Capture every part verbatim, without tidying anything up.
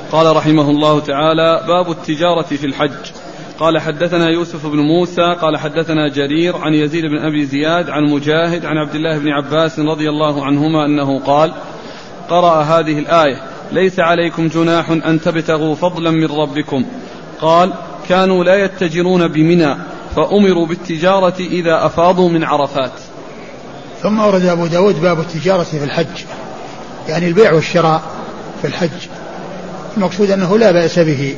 قال رحمه الله تعالى: باب التجارة في الحج. قال حدثنا يوسف بن موسى قال حدثنا جرير عن يزيد بن أبي زياد عن مجاهد عن عبد الله بن عباس رضي الله عنهما أنه قال: قرأ هذه الآية: ليس عليكم جناح أن تبتغوا فضلا من ربكم. قال: كانوا لا يتجرون بمنى فأمروا بالتجارة إذا أفاضوا من عرفات. ثم أورد أبو داود باب التجارة في الحج، يعني البيع والشراء في الحج. المقصود أنه لا بأس به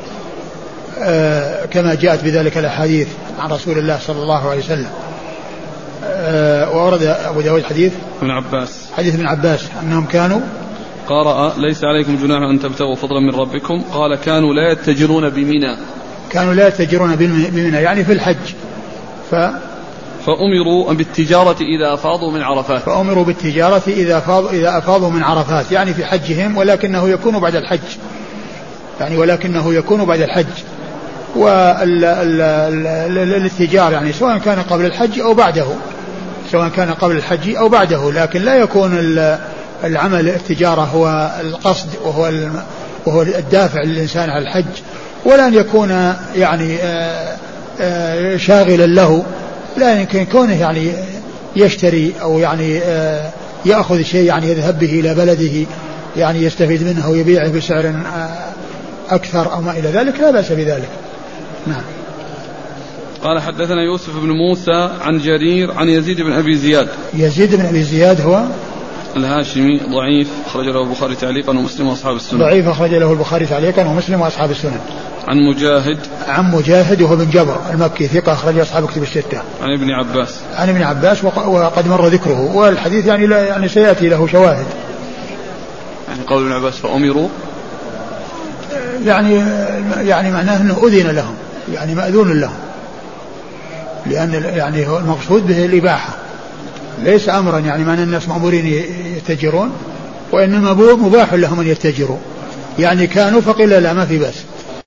آه كما جاءت بذلك الأحاديث عن رسول الله صلى الله عليه وسلم. آه وأورد أبو داود حديث ابن عباس حديث ابن عباس أنهم كانوا قرأ: ليس عليكم جناح أن تبتغوا فضلا من ربكم. قال: كانوا لا يتجرون بمنى كانوا لا يتجرون بمنى يعني في الحج. ف فأمروا بالتجارة إذا أفاضوا من عرفات فأمروا بالتجارة إذا أفاضوا, إذا أفاضوا من عرفات، يعني في حجهم، ولكنه يكون بعد الحج، يعني ولكنه يكون بعد الحج. والاتجار يعني سواء كان قبل الحج أو بعده، سواء كان قبل الحج أو بعده، لكن لا يكون العمل التجارة هو القصد وهو وهو الدافع للإنسان على الحج، ولا أن يكون يعني شاغلا له، لا يمكن كونه يعني يشتري أو يعني يأخذ شيء يعني يذهب به إلى بلده يعني يستفيد منه ويبيعه بسعر أكثر أو ما إلى ذلك، لا بأس بذلك. نعم. قال حدثنا يوسف بن موسى عن جرير عن يزيد بن أبي زياد. يزيد بن أبي زياد هو الهاشمي ضعيف، أخرج له البخاري تعليقا ومسلم وأصحاب السنن. ضعيف أخرج له البخاري تعليقا ومسلم وأصحاب السنن. عن مجاهد عن مجاهد وهو بن جبر المكي ثقة أخرج أصحاب كتب الستة. عن ابن عباس عن ابن عباس وقد مر ذكره، والحديث يعني لا يعني سيأتي له شواهد. يعني قول ابن عباس فأمروا يعني يعني معناه أنه أذن لهم، يعني مأذون لهم، لأن يعني هو المقصود به الإباحة، ليس أمرا يعني معنى الناس مأمورين يتجرون، وإنما مباح لهم أن يتجروا، يعني كانوا فقيل لا ما في بأس.